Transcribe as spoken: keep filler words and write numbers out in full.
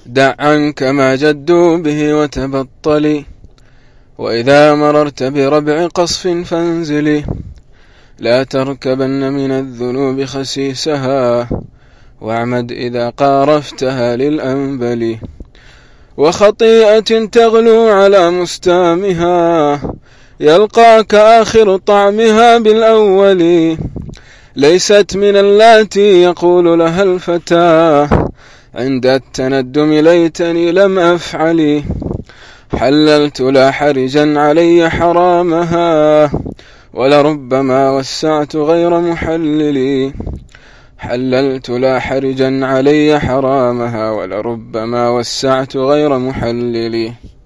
دع عنك ما جدوا به وتبطلي، وإذا مررت بربع قصف فانزلي، لا تركبن من الذنوب خسيسها، واعمد إذا قارفتها للأنبل. وخطيئة تغلو على مستامها، يلقاك آخر طعمها بالأول، ليست من اللاتي يقول لها الفتى عند التندم ليتني لم أفعل. حللت لا حرجا علي حرامها، ولربما وسعت غير محللي. حللت لا حرجا علي حرامها، ولربما وسعت غير محللي.